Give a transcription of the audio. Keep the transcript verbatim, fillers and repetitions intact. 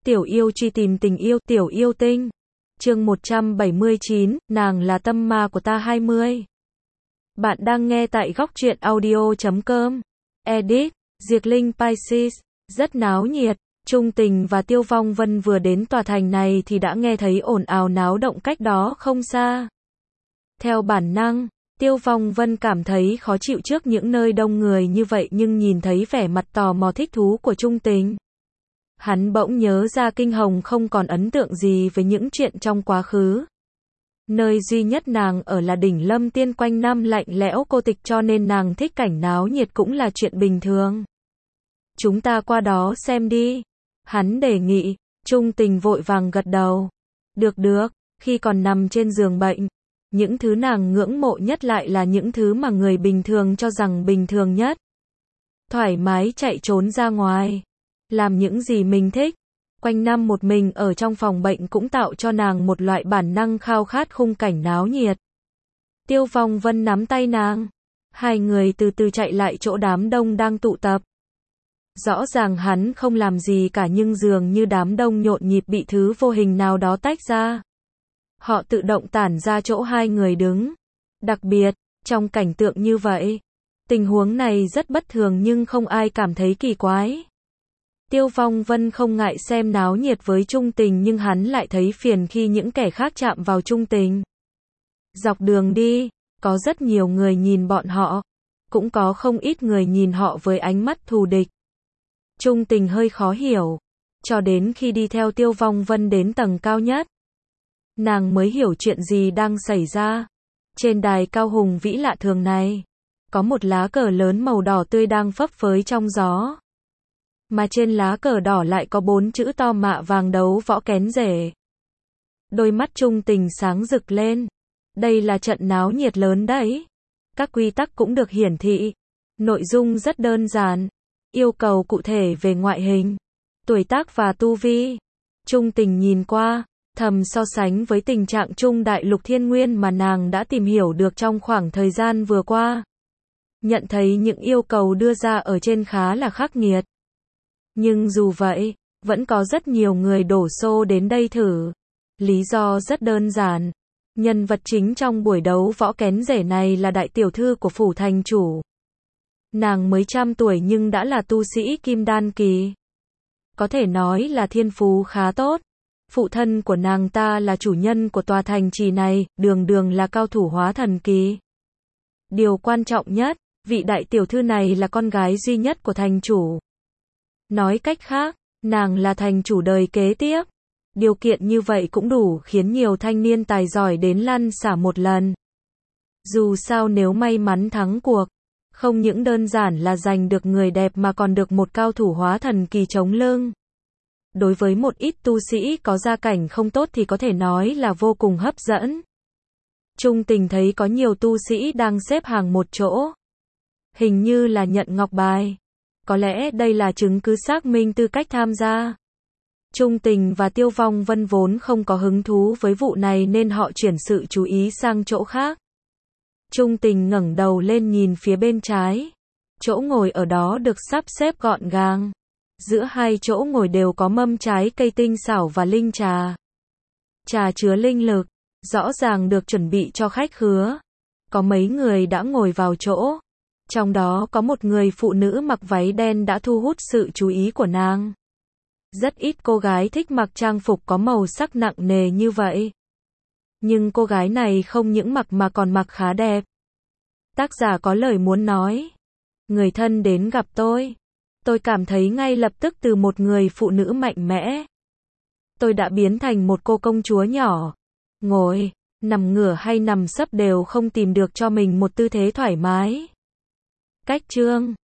Tiểu yêu truy tìm tình yêu, tiểu yêu tinh. Chương một trăm bảy mươi chín, nàng là tâm ma của ta hai mươi. Bạn đang nghe tại góc truyện audio chấm com. Edit, Diệc Linh Pisces, rất náo nhiệt. Trung Tình và Tiêu Vong Vân vừa đến tòa thành này thì đã nghe thấy ồn ào náo động cách đó không xa. Theo bản năng, Tiêu Vong Vân cảm thấy khó chịu trước những nơi đông người như vậy, nhưng nhìn thấy vẻ mặt tò mò thích thú của Trung Tình, hắn bỗng nhớ ra Kinh Hồng không còn ấn tượng gì với những chuyện trong quá khứ. Nơi duy nhất nàng ở là đỉnh Lâm Tiên, quanh năm lạnh lẽo cô tịch, cho nên nàng thích cảnh náo nhiệt cũng là chuyện bình thường. Chúng ta qua đó xem đi, hắn đề nghị. Trung Tình vội vàng gật đầu. Được được, khi còn nằm trên giường bệnh, những thứ nàng ngưỡng mộ nhất lại là những thứ mà người bình thường cho rằng bình thường nhất. Thoải mái chạy trốn ra ngoài, làm những gì mình thích. Quanh năm một mình ở trong phòng bệnh cũng tạo cho nàng một loại bản năng khao khát khung cảnh náo nhiệt. Tiêu Vong Vân nắm tay nàng. Hai người từ từ chạy lại chỗ đám đông đang tụ tập. Rõ ràng hắn không làm gì cả, nhưng dường như đám đông nhộn nhịp bị thứ vô hình nào đó tách ra. Họ tự động tản ra chỗ hai người đứng. Đặc biệt, trong cảnh tượng như vậy, tình huống này rất bất thường nhưng không ai cảm thấy kỳ quái. Tiêu Vong Vân không ngại xem náo nhiệt với Trung Tình, nhưng hắn lại thấy phiền khi những kẻ khác chạm vào Trung Tình. Dọc đường đi, có rất nhiều người nhìn bọn họ, cũng có không ít người nhìn họ với ánh mắt thù địch. Trung Tình hơi khó hiểu, cho đến khi đi theo Tiêu Vong Vân đến tầng cao nhất, nàng mới hiểu chuyện gì đang xảy ra. Trên đài cao hùng vĩ lạ thường này, có một lá cờ lớn màu đỏ tươi đang phấp phới trong gió. Mà trên lá cờ đỏ lại có bốn chữ to: Mạ Vàng Đấu Võ Kén Rể. Đôi mắt Trung Tình sáng rực lên. Đây là trận náo nhiệt lớn đấy. Các quy tắc cũng được hiển thị. Nội dung rất đơn giản. Yêu cầu cụ thể về ngoại hình, tuổi tác và tu vi. Trung Tình nhìn qua, thầm so sánh với tình trạng Trung Đại Lục Thiên Nguyên mà nàng đã tìm hiểu được trong khoảng thời gian vừa qua. Nhận thấy những yêu cầu đưa ra ở trên khá là khắc nghiệt. Nhưng dù vậy, vẫn có rất nhiều người đổ xô đến đây thử. Lý do rất đơn giản. Nhân vật chính trong buổi đấu võ kén rể này là đại tiểu thư của phủ thành chủ. Nàng mới trăm tuổi nhưng đã là tu sĩ kim đan kỳ. Có thể nói là thiên phú khá tốt. Phụ thân của nàng ta là chủ nhân của tòa thành trì này, đường đường là cao thủ hóa thần kỳ. Điều quan trọng nhất, vị đại tiểu thư này là con gái duy nhất của thành chủ. Nói cách khác, nàng là thành chủ đời kế tiếp. Điều kiện như vậy cũng đủ khiến nhiều thanh niên tài giỏi đến lăn xả một lần. Dù sao nếu may mắn thắng cuộc, không những đơn giản là giành được người đẹp mà còn được một cao thủ hóa thần kỳ chống lưng. Đối với một ít tu sĩ có gia cảnh không tốt thì có thể nói là vô cùng hấp dẫn. Trung Tình thấy có nhiều tu sĩ đang xếp hàng một chỗ. Hình như là nhận ngọc bài. Có lẽ đây là chứng cứ xác minh tư cách tham gia. Trung Tình và Tiêu Vong Vân vốn không có hứng thú với vụ này nên họ chuyển sự chú ý sang chỗ khác. Trung Tình ngẩng đầu lên nhìn phía bên trái. Chỗ ngồi ở đó được sắp xếp gọn gàng. Giữa hai chỗ ngồi đều có mâm trái cây tinh xảo và linh trà. Trà chứa linh lực, rõ ràng được chuẩn bị cho khách khứa. Có mấy người đã ngồi vào chỗ. Trong đó có một người phụ nữ mặc váy đen đã thu hút sự chú ý của nàng. Rất ít cô gái thích mặc trang phục có màu sắc nặng nề như vậy. Nhưng cô gái này không những mặc mà còn mặc khá đẹp. Tác giả có lời muốn nói. Người thân đến gặp tôi. Tôi cảm thấy ngay lập tức từ một người phụ nữ mạnh mẽ, tôi đã biến thành một cô công chúa nhỏ. Ngồi, nằm ngửa hay nằm sấp đều không tìm được cho mình một tư thế thoải mái. Cách chương